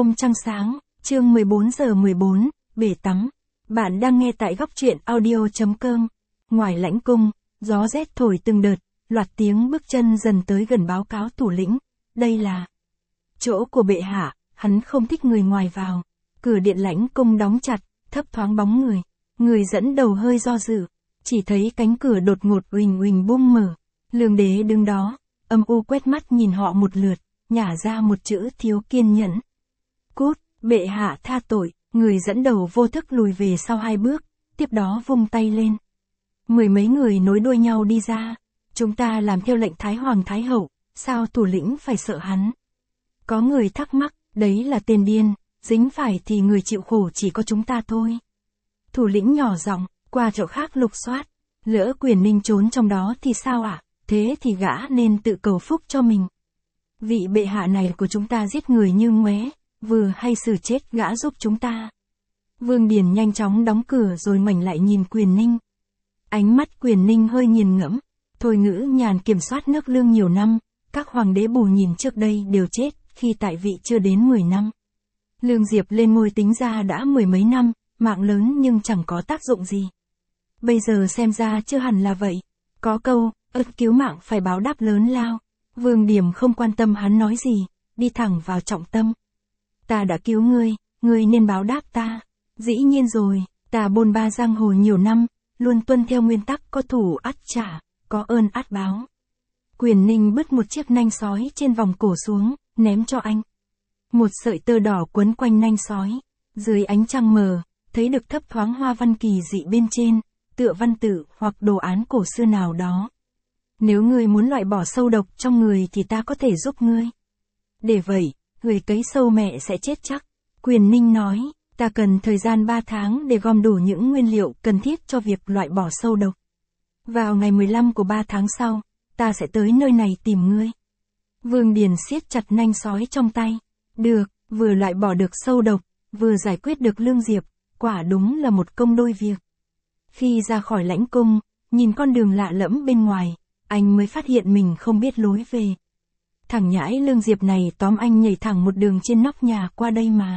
Hôm trăng sáng, chương 14:14, bể tắm. Bạn đang nghe tại góc truyện audio.com. Ngoài lãnh cung, gió rét thổi từng đợt, loạt tiếng bước chân dần tới gần báo cáo thủ lĩnh. Đây là chỗ của bệ hạ, hắn không thích người ngoài vào. Cửa điện lãnh cung đóng chặt, thấp thoáng bóng người. Người dẫn đầu hơi do dự, chỉ thấy cánh cửa đột ngột uỳnh uỳnh bung mở. Lương đế đứng đó, âm u quét mắt nhìn họ một lượt, nhả ra một chữ thiếu kiên nhẫn. Cút, bệ hạ tha tội. Người dẫn đầu vô thức lùi về sau 2 bước, tiếp đó vung tay lên. 10 mấy người nối đuôi nhau đi ra. Chúng ta làm theo lệnh Thái Hoàng Thái Hậu, sao thủ lĩnh phải sợ hắn? Có người thắc mắc, đấy là tên điên, dính phải thì người chịu khổ chỉ có chúng ta thôi. Thủ lĩnh nhỏ giọng, qua chỗ khác lục soát. Lỡ Quyền Ninh trốn trong đó thì sao ạ? Thế thì gã nên tự cầu phúc cho mình. Vị bệ hạ này của chúng ta giết người như ngoé, vừa hay xử chết gã giúp chúng ta. Vương Điền nhanh chóng đóng cửa rồi ngoảnh lại nhìn Quyền Ninh. Ánh mắt Quyền Ninh hơi nghiền ngẫm. Thôi Ngữ Nhàn kiểm soát nước Lương nhiều năm, các hoàng đế bù nhìn trước đây đều chết khi tại vị chưa đến 10 năm. Lương Diệp lên ngôi tính ra đã 10 mấy năm, mạng lớn nhưng chẳng có tác dụng gì. Bây giờ xem ra chưa hẳn là vậy. Có câu, ơn cứu mạng phải báo đáp lớn lao. Vương Điểm không quan tâm hắn nói gì, đi thẳng vào trọng tâm. Ta đã cứu ngươi nên báo đáp ta. Dĩ nhiên rồi, ta bôn ba giang hồ nhiều năm, luôn tuân theo nguyên tắc có thù ắt trả, có ơn ắt báo. Quyền Ninh bứt một chiếc nanh sói trên vòng cổ xuống, ném cho anh. Một sợi tơ đỏ quấn quanh nanh sói. Dưới ánh trăng mờ, thấy được thấp thoáng hoa văn kỳ dị bên trên, tựa văn tự hoặc đồ án cổ xưa nào đó. Nếu ngươi muốn loại bỏ sâu độc trong người thì ta có thể giúp ngươi. Để vậy, người cấy sâu mẹ sẽ chết chắc. Quyền Ninh nói, ta cần thời gian 3 tháng để gom đủ những nguyên liệu cần thiết cho việc loại bỏ sâu độc. Vào ngày 15 của 3 tháng sau, ta sẽ tới nơi này tìm ngươi. Vương Điền siết chặt nanh sói trong tay. Được, vừa loại bỏ được sâu độc, vừa giải quyết được Lương Diệp, quả đúng là một công đôi việc. Khi ra khỏi lãnh cung, nhìn con đường lạ lẫm bên ngoài, anh mới phát hiện mình không biết lối về. Thằng nhãi Lương Diệp này tóm anh nhảy thẳng một đường trên nóc nhà qua đây mà.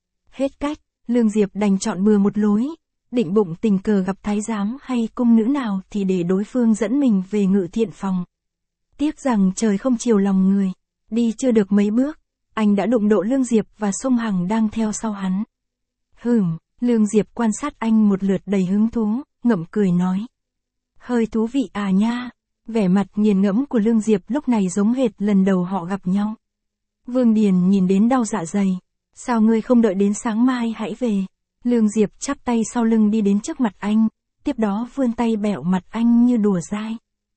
Hết cách, Lương Diệp đành chọn bừa một lối, định bụng tình cờ gặp thái giám hay cung nữ nào thì để đối phương dẫn mình về Ngự Thiện phòng. Tiếc rằng trời không chiều lòng người, đi chưa được mấy bước, anh đã đụng độ Lương Diệp và Sung Hằng đang theo sau hắn. Lương Diệp quan sát anh một lượt đầy hứng thú, ngậm cười nói. Hơi thú vị à nha. Vẻ mặt nghiền ngẫm của Lương Diệp lúc này giống hệt lần đầu họ gặp nhau. Vương Điền nhìn đến đau dạ dày. Sao ngươi không đợi đến sáng mai hãy về? Lương Diệp chắp tay sau lưng đi đến trước mặt anh, tiếp đó vươn tay bẹo mặt anh như đùa dai.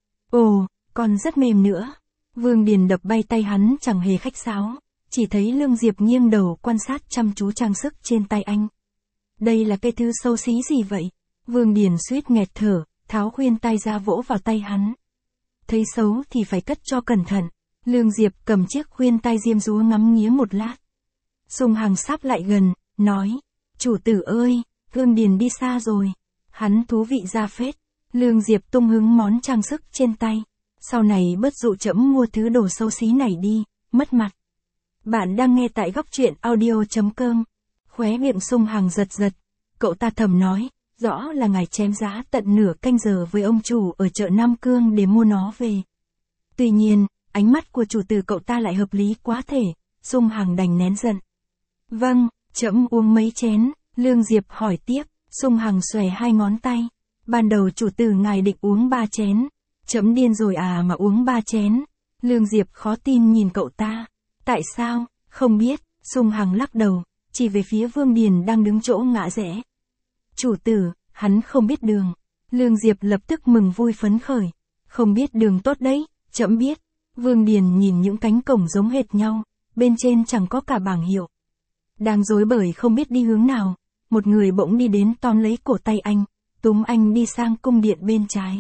Ồ, còn rất mềm nữa. Vương Điền đập bay tay hắn chẳng hề khách sáo, chỉ thấy Lương Diệp nghiêng đầu quan sát chăm chú trang sức trên tay anh. Đây là cái thứ xấu xí gì vậy? Vương Điền suýt nghẹt thở, tháo khuyên tai ra vỗ vào tay hắn. Thấy xấu thì phải cất cho cẩn thận. Lương Diệp cầm chiếc khuyên tai diêm dúa ngắm nghía một lát. Sung Hằng sắp lại gần, nói, chủ tử ơi, Vương Điền đi xa rồi. Hắn thú vị ra phết. Lương Diệp tung hứng món trang sức trên tay. Sau này bớt dụ trẫm mua thứ đồ xấu xí này đi, mất mặt. Bạn đang nghe tại góc truyện audio.com. Khóe miệng Sung Hằng giật giật. Cậu ta thầm nói, rõ là ngài chém giá tận nửa canh giờ với ông chủ ở chợ Nam Cương để mua nó về. Tuy nhiên, ánh mắt của chủ tử cậu ta lại hợp lý quá thể, Sung Hằng đành nén giận. Vâng, trẫm uống mấy chén, Lương Diệp hỏi tiếp, Sung Hằng xòe 2 ngón tay. Ban đầu chủ tử ngài định uống 3 chén, trẫm điên rồi à mà uống 3 chén. Lương Diệp khó tin nhìn cậu ta. Tại sao, không biết, Sung Hằng lắc đầu, chỉ về phía Vương Điền đang đứng chỗ ngã rẽ. Chủ tử, hắn không biết đường. Lương Diệp lập tức mừng vui phấn khởi. Không biết đường tốt đấy, trẫm biết. Vương Điền nhìn những cánh cổng giống hệt nhau, bên trên chẳng có cả bảng hiệu. Đang rối bời không biết đi hướng nào, một người bỗng đi đến tóm lấy cổ tay anh, túm anh đi sang cung điện bên trái.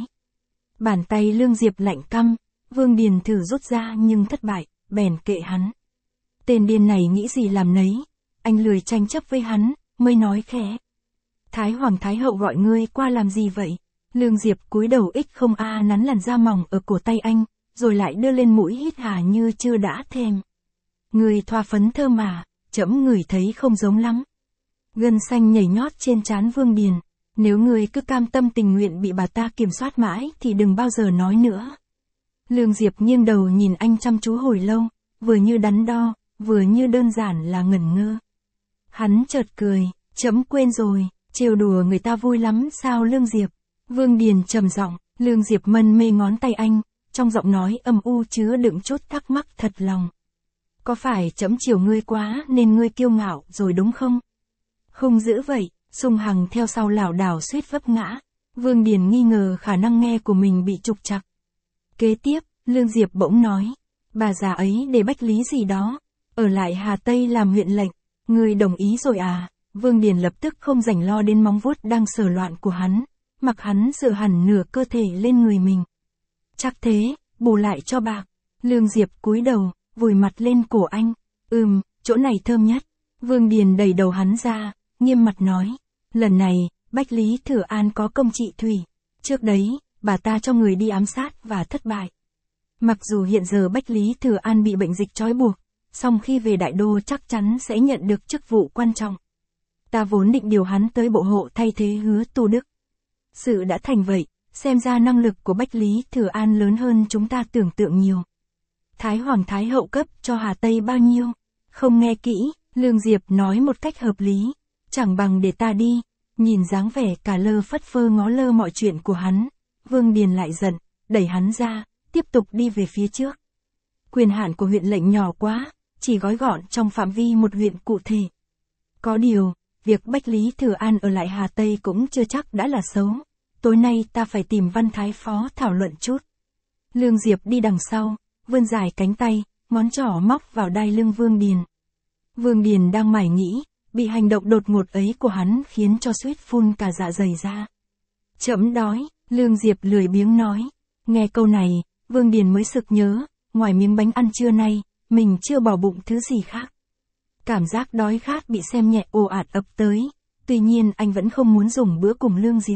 Bàn tay Lương Diệp lạnh căm, Vương Điền thử rút ra nhưng thất bại, bèn kệ hắn. Tên điên này nghĩ gì làm nấy, anh lười tranh chấp với hắn, mới nói khẽ. Thái Hoàng Thái Hậu gọi ngươi qua làm gì vậy? Lương Diệp cúi đầu không nắn làn da mỏng ở cổ tay anh, rồi lại đưa lên mũi hít hà như chưa đã thèm. Ngươi thoa phấn thơm mà, trẫm ngửi thấy không giống lắm. Gân xanh nhảy nhót trên trán Vương Điền. Nếu ngươi cứ cam tâm tình nguyện bị bà ta kiểm soát mãi thì đừng bao giờ nói nữa. Lương Diệp nghiêng đầu nhìn anh chăm chú hồi lâu, vừa như đắn đo, vừa như đơn giản là ngẩn ngơ. Hắn chợt cười, trẫm quên rồi, trêu đùa người ta vui lắm sao Lương Diệp? Vương Điền trầm giọng, Lương Diệp mân mê ngón tay anh, trong giọng nói âm u chứa đựng chút thắc mắc thật lòng. Có phải trẫm chiều ngươi quá nên ngươi kiêu ngạo rồi đúng không? Hung dữ vậy, Sung Hằng theo sau lảo đảo suýt vấp ngã. Vương Điền nghi ngờ khả năng nghe của mình bị trục trặc. Kế tiếp, Lương Diệp bỗng nói, bà già ấy để Bách Lý gì đó, ở lại Hà Tây làm huyện lệnh, ngươi đồng ý rồi à? Vương Điền lập tức không rảnh lo đến móng vuốt đang sờ loạn của hắn, mặc hắn dựa hẳn nửa cơ thể lên người mình. Chắc thế, bù lại cho bạc. Lương Diệp cúi đầu, vùi mặt lên cổ anh. Chỗ này thơm nhất. Vương Điền đẩy đầu hắn ra, nghiêm mặt nói, lần này, Bách Lý Thừa An có công trị thủy. Trước đấy, bà ta cho người đi ám sát và thất bại. Mặc dù hiện giờ Bách Lý Thừa An bị bệnh dịch trói buộc, song khi về Đại Đô chắc chắn sẽ nhận được chức vụ quan trọng. Ta vốn định điều hắn tới bộ hộ thay thế Hứa Tu Đức. Sự đã thành vậy, xem ra năng lực của Bách Lý Thừa An lớn hơn chúng ta tưởng tượng nhiều. Thái Hoàng Thái Hậu cấp cho Hà Tây bao nhiêu? Không nghe kỹ, Lương Diệp nói một cách hợp lý, chẳng bằng để ta đi. Nhìn dáng vẻ cả lơ phất phơ ngó lơ mọi chuyện của hắn, Vương Điền lại giận, đẩy hắn ra, tiếp tục đi về phía trước. Quyền hạn của huyện lệnh nhỏ quá, chỉ gói gọn trong phạm vi một huyện cụ thể. Có điều, việc Bách Lý Thừa An ở lại Hà Tây cũng chưa chắc đã là xấu. Tối nay ta phải tìm Văn Thái Phó thảo luận chút. Lương Diệp đi đằng sau, vươn dài cánh tay, ngón trỏ móc vào đai lưng Vương Điền. Vương Điền đang mải nghĩ, bị hành động đột ngột ấy của hắn khiến cho suýt phun cả dạ dày ra. Trẫm đói, Lương Diệp lười biếng nói. Nghe câu này, Vương Điền mới sực nhớ, ngoài miếng bánh ăn trưa nay, mình chưa bỏ bụng thứ gì khác. Cảm giác đói khát bị xem nhẹ ồ ạt ập tới, tuy nhiên anh vẫn không muốn dùng bữa cùng Lương Diệp.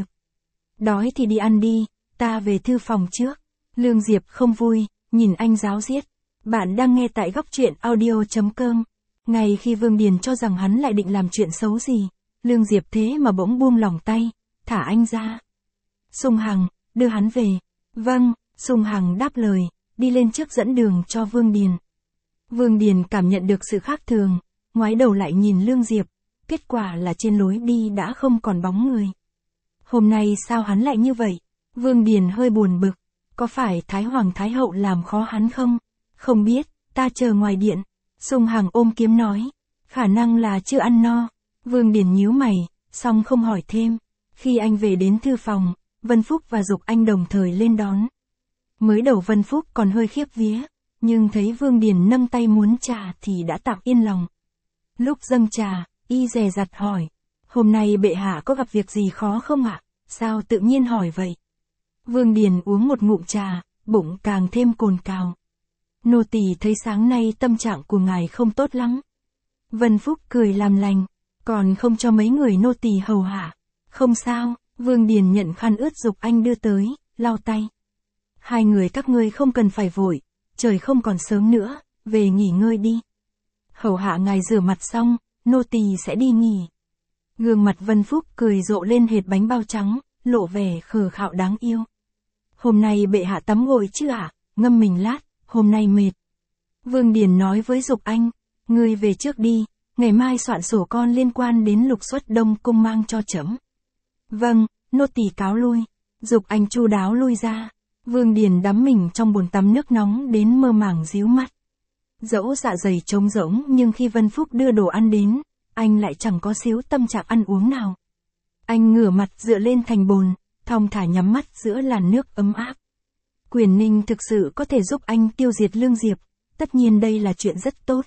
Đói thì đi ăn đi, ta về thư phòng trước. Lương Diệp không vui, nhìn anh ráo riết. Bạn đang nghe tại góc truyện audio.com. Ngay khi Vương Điền cho rằng hắn lại định làm chuyện xấu gì, Lương Diệp thế mà bỗng buông lỏng tay, thả anh ra. Sung Hằng, đưa hắn về. Vâng, Sung Hằng đáp lời, đi lên trước dẫn đường cho Vương Điền. Vương Điền cảm nhận được sự khác thường, ngoái đầu lại nhìn Lương Diệp, kết quả là trên lối đi đã không còn bóng người. Hôm nay sao hắn lại như vậy? Vương Điền hơi buồn bực, có phải Thái Hoàng Thái Hậu làm khó hắn không? Không biết, ta chờ ngoài điện. Sung Hằng ôm kiếm nói, khả năng là chưa ăn no. Vương Điền nhíu mày, song không hỏi thêm. Khi anh về đến thư phòng, Vân Phúc và Dục Anh đồng thời lên đón. Mới đầu Vân Phúc còn hơi khiếp vía, nhưng thấy Vương Điền nâng tay muốn trà thì đã tạm yên lòng. Lúc dâng trà, y dè dặt hỏi, hôm nay bệ hạ có gặp việc gì khó không ạ? Sao tự nhiên hỏi vậy? Vương Điền uống một ngụm trà, bụng càng thêm cồn cào. Nô tỳ thấy sáng nay tâm trạng của ngài không tốt lắm. Vân Phúc cười làm lành, còn không cho mấy người nô tỳ hầu hạ. Không sao, Vương Điền nhận khăn ướt Dục Anh đưa tới, lau tay. Hai người các ngươi không cần phải vội, trời không còn sớm nữa, về nghỉ ngơi đi. Hầu hạ ngài rửa mặt xong, nô tỳ sẽ đi nghỉ. Gương mặt Vân Phúc cười rộ lên hệt bánh bao trắng, lộ vẻ khờ khạo đáng yêu. Hôm nay bệ hạ tắm gội chứ ạ? Ngâm mình lát, hôm nay mệt. Vương Điền nói với Dục Anh, ngươi về trước đi, ngày mai soạn sổ con liên quan đến Lục Xuất Đông Cung mang cho trẫm. Vâng, nô tỳ cáo lui. Dục Anh chu đáo lui ra. Vương Điền đắm mình trong bồn tắm nước nóng đến mơ màng díu mắt. Dẫu dạ dày trống rỗng nhưng khi Vân Phúc đưa đồ ăn đến, anh lại chẳng có xíu tâm trạng ăn uống nào. Anh ngửa mặt dựa lên thành bồn, thong thả nhắm mắt giữa làn nước ấm áp. Quyền Ninh thực sự có thể giúp anh tiêu diệt Lương Diệp, tất nhiên đây là chuyện rất tốt.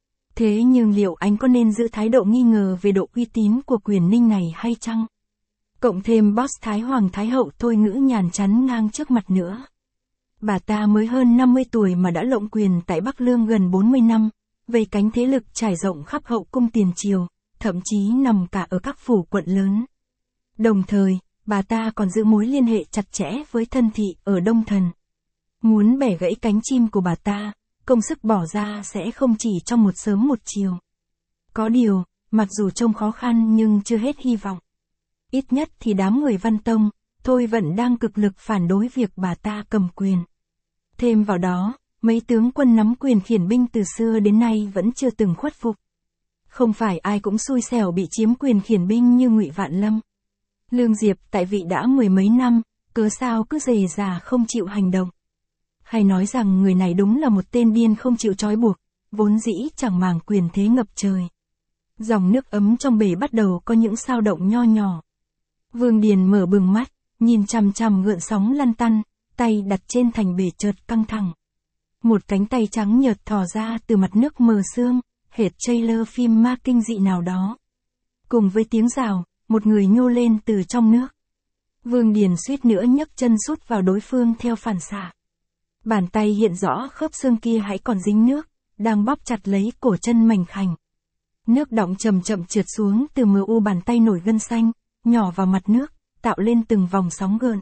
Thế nhưng liệu anh có nên giữ thái độ nghi ngờ về độ uy tín của Quyền Ninh này hay chăng? Cộng thêm boss Thái Hoàng Thái Hậu Thôi Ngữ nhàn chắn ngang trước mặt nữa. Bà ta mới hơn 50 tuổi mà đã lộng quyền tại Bắc Lương gần 40 năm, vây cánh thế lực trải rộng khắp hậu cung tiền triều, thậm chí nằm cả ở các phủ quận lớn. Đồng thời, bà ta còn giữ mối liên hệ chặt chẽ với thân thị ở Đông Thần. Muốn bẻ gãy cánh chim của bà ta, công sức bỏ ra sẽ không chỉ trong một sớm một chiều. Có điều, mặc dù trông khó khăn nhưng chưa hết hy vọng. Ít nhất thì đám người Văn Tông, Thôi vẫn đang cực lực phản đối việc bà ta cầm quyền. Thêm vào đó, mấy tướng quân nắm quyền khiển binh từ xưa đến nay vẫn chưa từng khuất phục. Không phải ai cũng xui xẻo bị chiếm quyền khiển binh như Ngụy Vạn Lâm. Lương Diệp tại vị đã mười mấy năm, cớ sao cứ dề dà không chịu hành động. Hay nói rằng người này đúng là một tên điên không chịu trói buộc, vốn dĩ chẳng màng quyền thế ngập trời. Dòng nước ấm trong bể bắt đầu có những sao động nho nhỏ. Vương Điền mở bừng mắt, nhìn chằm chằm gợn sóng lăn tăn, tay đặt trên thành bể chợt căng thẳng. Một cánh tay trắng nhợt thò ra từ mặt nước mờ sương, hệt trailer phim ma kinh dị nào đó. Cùng với tiếng rào, một người nhô lên từ trong nước. Vương Điền suýt nữa nhấc chân sút vào đối phương theo phản xạ. Bàn tay hiện rõ khớp xương kia hãy còn dính nước, đang bóp chặt lấy cổ chân mảnh khảnh. Nước đọng chậm chậm trượt xuống từ mu bàn tay nổi gân xanh, nhỏ vào mặt nước, tạo lên từng vòng sóng gợn.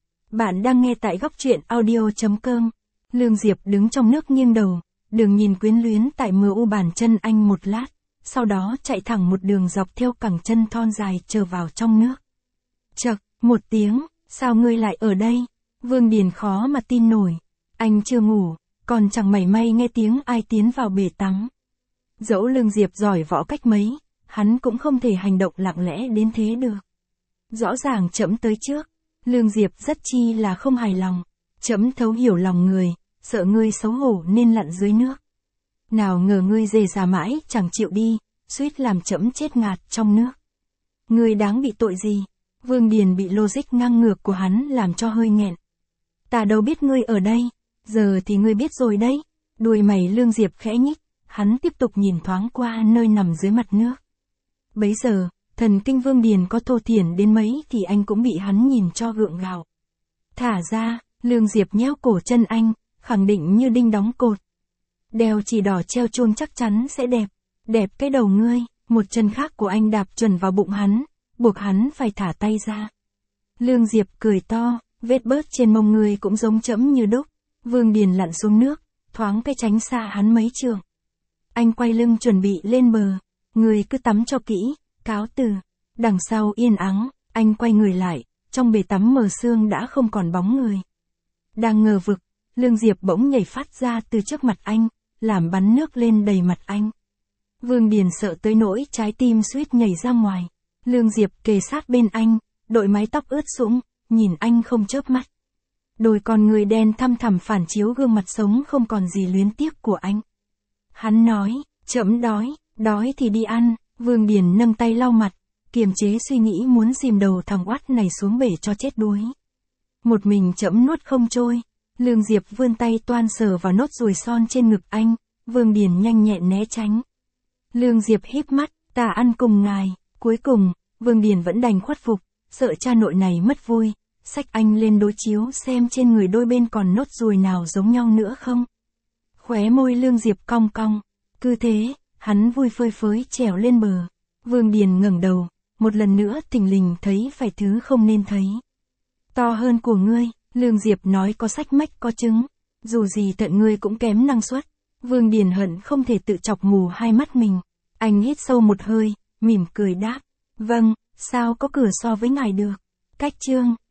Bạn đang nghe tại góc truyện audio.com. Lương Diệp đứng trong nước nghiêng đầu, đường nhìn quyến luyến tại mu bàn chân anh một lát, sau đó chạy thẳng một đường dọc theo cẳng chân thon dài trở vào trong nước. Chậc, một tiếng, sao ngươi lại ở đây? Vương Điền khó mà tin nổi. Anh chưa ngủ, còn chẳng mảy may nghe tiếng ai tiến vào bể tắm. Dẫu Lương Diệp giỏi võ cách mấy, hắn cũng không thể hành động lặng lẽ đến thế được. Rõ ràng trẫm tới trước, Lương Diệp rất chi là không hài lòng. Trẫm thấu hiểu lòng người, sợ ngươi xấu hổ nên lặn dưới nước. Nào ngờ ngươi dề dà mãi chẳng chịu đi, suýt làm trẫm chết ngạt trong nước. Ngươi đáng bị tội gì? Vương Điền bị logic ngang ngược của hắn làm cho hơi nghẹn. Ta đâu biết ngươi ở đây, giờ thì ngươi biết rồi đấy. Đuôi mày Lương Diệp khẽ nhích, hắn tiếp tục nhìn thoáng qua nơi nằm dưới mặt nước. Bấy giờ, thần kinh Vương Điền có thô thiển đến mấy thì anh cũng bị hắn nhìn cho gượng gạo. Thả ra, Lương Diệp nhéo cổ chân anh, khẳng định như đinh đóng cột. Đeo chỉ đỏ treo chuông chắc chắn sẽ đẹp. Đẹp cái đầu ngươi. Một chân khác của anh đạp chuẩn vào bụng hắn, buộc hắn phải thả tay ra. Lương Diệp cười to, vết bớt trên mông ngươi cũng giống trẫm như đúc. Vương Điền lặn xuống nước, thoáng cái tránh xa hắn mấy trượng. Anh quay lưng chuẩn bị lên bờ. Ngươi cứ tắm cho kỹ, cáo từ. Đằng sau yên ắng, anh quay người lại, trong bể tắm mờ sương đã không còn bóng người. Đang ngờ vực, Lương Diệp bỗng nhảy phát ra từ trước mặt anh, làm bắn nước lên đầy mặt anh. Vương Điền sợ tới nỗi trái tim suýt nhảy ra ngoài. Lương Diệp kề sát bên anh, đội mái tóc ướt sũng, nhìn anh không chớp mắt. Đôi con người đen thăm thẳm phản chiếu gương mặt sống không còn gì luyến tiếc của anh. Hắn nói, trẫm đói, đói thì đi ăn. Vương Điền nâng tay lau mặt, kiềm chế suy nghĩ muốn dìm đầu thằng oát này xuống bể cho chết đuối. Một mình trẫm nuốt không trôi. Lương Diệp vươn tay toan sờ vào nốt ruồi son trên ngực anh, Vương Điền nhanh nhẹn né tránh. Lương Diệp híp mắt, ta ăn cùng ngài. Cuối cùng, Vương Điền vẫn đành khuất phục, sợ cha nội này mất vui, xách anh lên đối chiếu xem trên người đôi bên còn nốt ruồi nào giống nhau nữa không. Khóe môi Lương Diệp cong cong, cứ thế, hắn vui phơi phới trèo lên bờ. Vương Điền ngẩng đầu, một lần nữa thình lình thấy phải thứ không nên thấy. To hơn của ngươi, Lương Diệp nói có sách mách có chứng, dù gì tận ngươi cũng kém năng suất. Vương Điền hận không thể tự chọc mù hai mắt mình. Anh hít sâu một hơi, mỉm cười đáp, vâng, sao có cửa so với ngài được. Cách chương